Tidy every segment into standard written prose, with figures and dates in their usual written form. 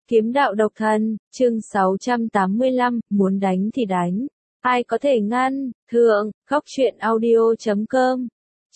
Kiếm đạo độc thần, chương 685, muốn đánh thì đánh. Ai có thể ngăn, thượng, góc truyện audio.com.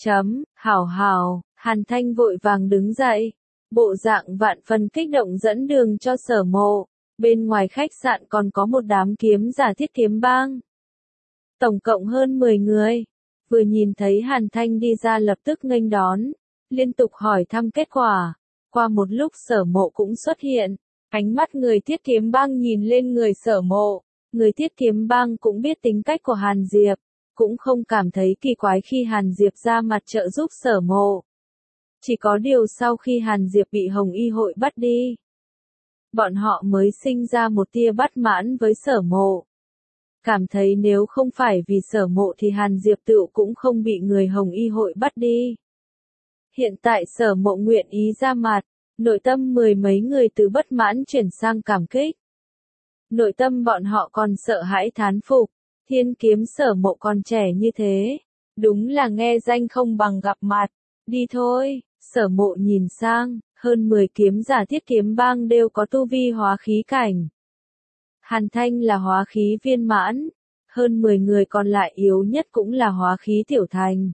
Hảo hảo, Hàn Thanh vội vàng đứng dậy. Bộ dạng vạn phần kích động dẫn đường cho Sở Mộ. Bên ngoài khách sạn còn có một đám kiếm giả Thiết Kiếm Bang. Tổng cộng hơn 10 người. Vừa nhìn thấy Hàn Thanh đi ra lập tức nghênh đón. Liên tục hỏi thăm kết quả. Qua một lúc Sở Mộ cũng xuất hiện. Ánh mắt người Thiết Kiếm Bang nhìn lên người Sở Mộ. Người Thiết Kiếm Bang cũng biết tính cách của Hàn Diệp. Cũng không cảm thấy kỳ quái khi Hàn Diệp ra mặt trợ giúp Sở Mộ. Chỉ có điều sau khi Hàn Diệp bị Hồng Y hội bắt đi. Bọn họ mới sinh ra một tia bất mãn với Sở Mộ. Cảm thấy nếu không phải vì Sở Mộ thì Hàn Diệp tự cũng không bị người Hồng Y hội bắt đi. Hiện tại Sở Mộ nguyện ý ra mặt. Nội tâm mười mấy người từ bất mãn chuyển sang cảm kích. Nội tâm bọn họ còn sợ hãi thán phục. Thiên kiếm Sở Mộ còn trẻ như thế. Đúng là nghe danh không bằng gặp mặt. Đi thôi, Sở Mộ nhìn sang, hơn 10 kiếm giả Thiết Kiếm Bang đều có tu vi hóa khí cảnh. Hàn Thanh là hóa khí viên mãn. Hơn 10 người còn lại yếu nhất cũng là hóa khí tiểu thành.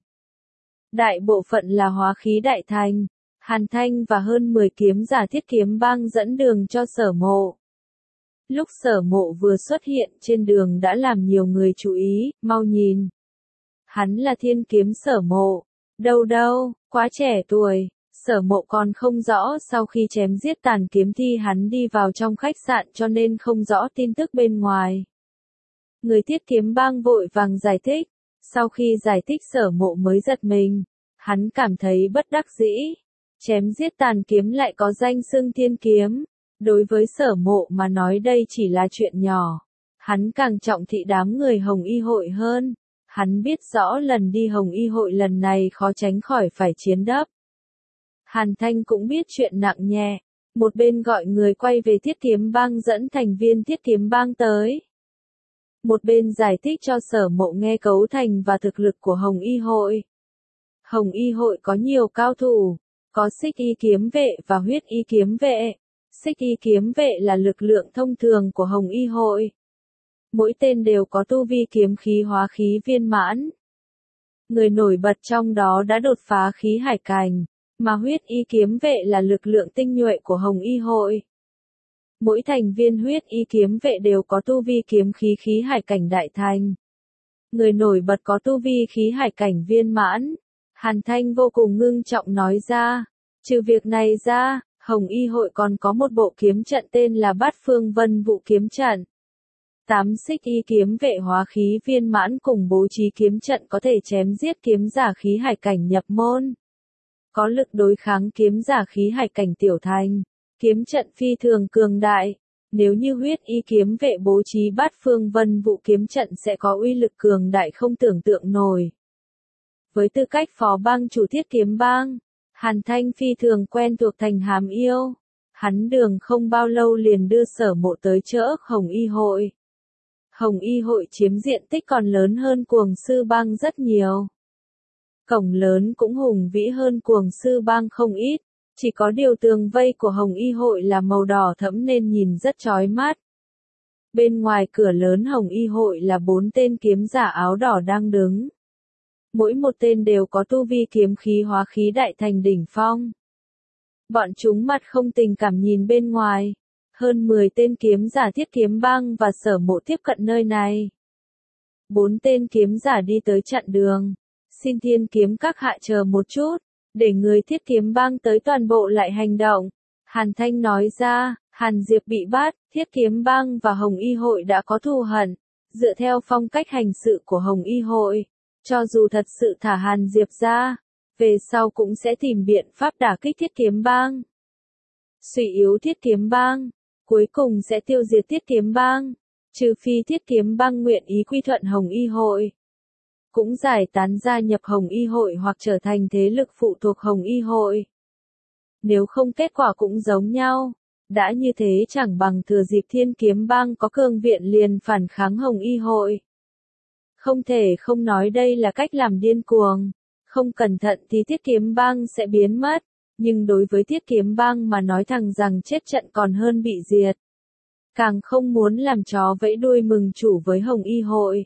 Đại bộ phận là hóa khí đại thành. Hàn Thanh và hơn 10 kiếm giả Thiết Kiếm Bang dẫn đường cho Sở Mộ. Lúc Sở Mộ vừa xuất hiện trên đường đã làm nhiều người chú ý, mau nhìn. Hắn là thiên kiếm Sở Mộ. Đâu, quá trẻ tuổi. Sở Mộ còn không rõ sau khi chém giết tàn kiếm thi hắn đi vào trong khách sạn cho nên không rõ tin tức bên ngoài. Người Thiết Kiếm Bang vội vàng giải thích. Sau khi giải thích Sở Mộ mới giật mình. Hắn cảm thấy bất đắc dĩ. Chém giết tàn kiếm lại có danh xưng thiên kiếm. Đối với Sở Mộ mà nói đây chỉ là chuyện nhỏ. Hắn càng trọng thị đám người Hồng Y hội hơn. Hắn biết rõ lần đi Hồng Y hội lần này khó tránh khỏi phải chiến đấp. Hàn Thanh cũng biết chuyện nặng nhẹ. Một bên gọi người quay về Thiết Kiếm Bang dẫn thành viên Thiết Kiếm Bang tới. Một bên giải thích cho Sở Mộ nghe cấu thành và thực lực của Hồng Y hội. Hồng Y hội có nhiều cao thủ. Có Xích Y kiếm vệ và Huyết Y kiếm vệ. Xích Y kiếm vệ là lực lượng thông thường của Hồng Y hội. Mỗi tên đều có tu vi kiếm khí hóa khí viên mãn. Người nổi bật trong đó đã đột phá khí hải cảnh, mà Huyết Y kiếm vệ là lực lượng tinh nhuệ của Hồng Y hội. Mỗi thành viên Huyết Y kiếm vệ đều có tu vi kiếm khí khí hải cảnh đại thành. Người nổi bật có tu vi khí hải cảnh viên mãn. Hàn Thanh vô cùng ngưng trọng nói ra. Trừ việc này ra, Hồng Y hội còn có một bộ kiếm trận tên là Bát Phương Vân Vũ kiếm trận. 8 Xích Y kiếm vệ hóa khí viên mãn cùng bố trí kiếm trận có thể chém giết kiếm giả khí hải cảnh nhập môn. Có lực đối kháng kiếm giả khí hải cảnh tiểu thành. Kiếm trận phi thường cường đại. Nếu như Huyết Y kiếm vệ bố trí Bát Phương Vân Vũ kiếm trận sẽ có uy lực cường đại không tưởng tượng nổi. Với tư cách phó bang chủ Thiết Kiếm Bang, Hàn Thanh phi thường quen thuộc thành Hàm Yêu. Hắn đường không bao lâu liền đưa Sở Mộ tới chợ Hồng Y hội. Hồng Y hội chiếm diện tích còn lớn hơn Cuồng Sư Bang rất nhiều. Cổng lớn cũng hùng vĩ hơn Cuồng Sư Bang không ít. Chỉ có điều tường vây của Hồng Y hội là màu đỏ thẫm nên nhìn rất chói mắt. Bên ngoài cửa lớn Hồng Y hội là 4 tên kiếm giả áo đỏ đang đứng. Mỗi một tên đều có tu vi kiếm khí hóa khí đại thành đỉnh phong. Bọn chúng mặt không tình cảm nhìn bên ngoài. Hơn 10 tên kiếm giả Thiết Kiếm Bang và Sở Mộ tiếp cận nơi này. 4 tên kiếm giả đi tới chặn đường. Xin Thiên kiếm các hạ chờ một chút. Để người Thiết Kiếm Bang tới toàn bộ lại hành động. Hàn Thanh nói ra, Hàn Diệp bị bắt, Thiết Kiếm Bang và Hồng Y hội đã có thù hận. Dựa theo phong cách hành sự của Hồng Y hội. Cho dù thật sự thả Hàn Diệp ra, về sau cũng sẽ tìm biện pháp đả kích Thiết Kiếm Bang. Suy yếu Thiết Kiếm Bang, cuối cùng sẽ tiêu diệt Thiết Kiếm Bang, trừ phi Thiết Kiếm Bang nguyện ý quy thuận Hồng Y hội. Cũng giải tán gia nhập Hồng Y hội hoặc trở thành thế lực phụ thuộc Hồng Y hội. Nếu không kết quả cũng giống nhau, đã như thế chẳng bằng thừa dịp Thiên Kiếm Bang có cương viện liền phản kháng Hồng Y hội. Không thể không nói đây là cách làm điên cuồng. Không cẩn thận thì Thiết Kiếm Bang sẽ biến mất. Nhưng đối với Thiết Kiếm Bang mà nói thằng rằng chết trận còn hơn bị diệt. Càng không muốn làm chó vẫy đuôi mừng chủ với Hồng Y hội.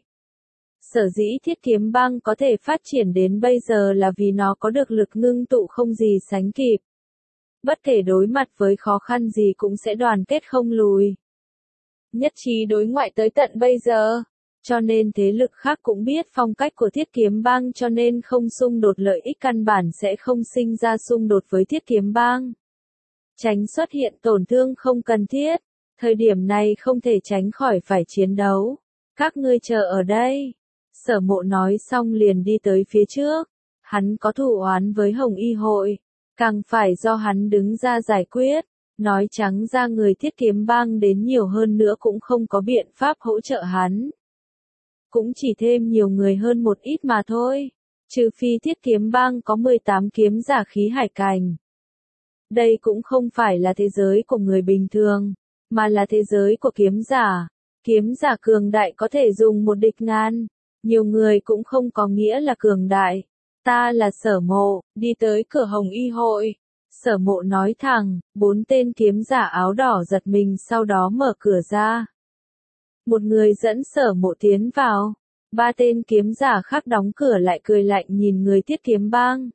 Sở dĩ Thiết Kiếm Bang có thể phát triển đến bây giờ là vì nó có được lực ngưng tụ không gì sánh kịp. Bất kể đối mặt với khó khăn gì cũng sẽ đoàn kết không lùi. Nhất trí đối ngoại tới tận bây giờ. Cho nên thế lực khác cũng biết phong cách của Thiết Kiếm Bang cho nên không xung đột lợi ích căn bản sẽ không sinh ra xung đột với Thiết Kiếm Bang. Tránh xuất hiện tổn thương không cần thiết. Thời điểm này không thể tránh khỏi phải chiến đấu. Các ngươi chờ ở đây. Sở Mộ nói xong liền đi tới phía trước. Hắn có thù oán với Hồng Y hội. Càng phải do hắn đứng ra giải quyết. Nói trắng ra người Thiết Kiếm Bang đến nhiều hơn nữa cũng không có biện pháp hỗ trợ hắn. Cũng chỉ thêm nhiều người hơn một ít mà thôi. Trừ phi Thiết Kiếm Bang có 18 kiếm giả khí hải cảnh. Đây cũng không phải là thế giới của người bình thường, mà là thế giới của kiếm giả. Kiếm giả cường đại có thể dùng một địch ngàn. Nhiều người cũng không có nghĩa là cường đại. Ta là Sở Mộ, đi tới cửa Hồng Y hội. Sở Mộ nói thẳng, 4 tên kiếm giả áo đỏ giật mình sau đó mở cửa ra. Một người dẫn Sở Mộ tiến vào. 3 tên kiếm giả khác đóng cửa lại cười lạnh nhìn người Thiết Kiếm Bang.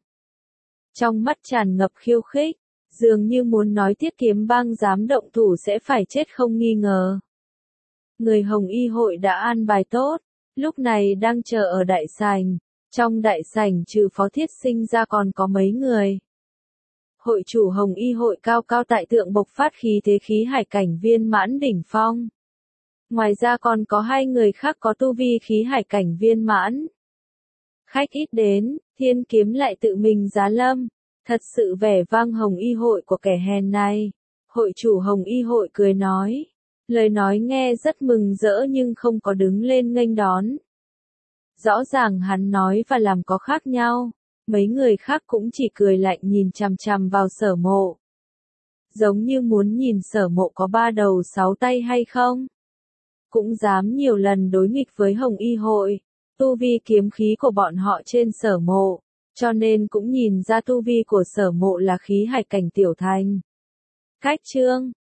Trong mắt tràn ngập khiêu khích, dường như muốn nói Thiết Kiếm Bang dám động thủ sẽ phải chết không nghi ngờ. Người Hồng Y hội đã an bài tốt, lúc này đang chờ ở đại sảnh. Trong đại sảnh trừ Phó Thiết Sinh ra còn có mấy người. Hội chủ Hồng Y hội cao cao tại thượng bộc phát khí thế khí hải cảnh viên mãn đỉnh phong. Ngoài ra còn có 2 người khác có tu vi khí hải cảnh viên mãn. Khách ít đến, Thiên Kiếm lại tự mình giá lâm. Thật sự vẻ vang Hồng Y hội của kẻ hèn này. Hội chủ Hồng Y hội cười nói. Lời nói nghe rất mừng rỡ nhưng không có đứng lên nghênh đón. Rõ ràng hắn nói và làm có khác nhau. Mấy người khác cũng chỉ cười lạnh nhìn chằm chằm vào Sở Mộ. Giống như muốn nhìn Sở Mộ có 3 đầu 6 tay hay không. Cũng dám nhiều lần đối nghịch với Hồng Y hội. Tu vi kiếm khí của bọn họ trên Sở Mộ. Cho nên cũng nhìn ra tu vi của Sở Mộ là khí hải cảnh tiểu thành. Cách chương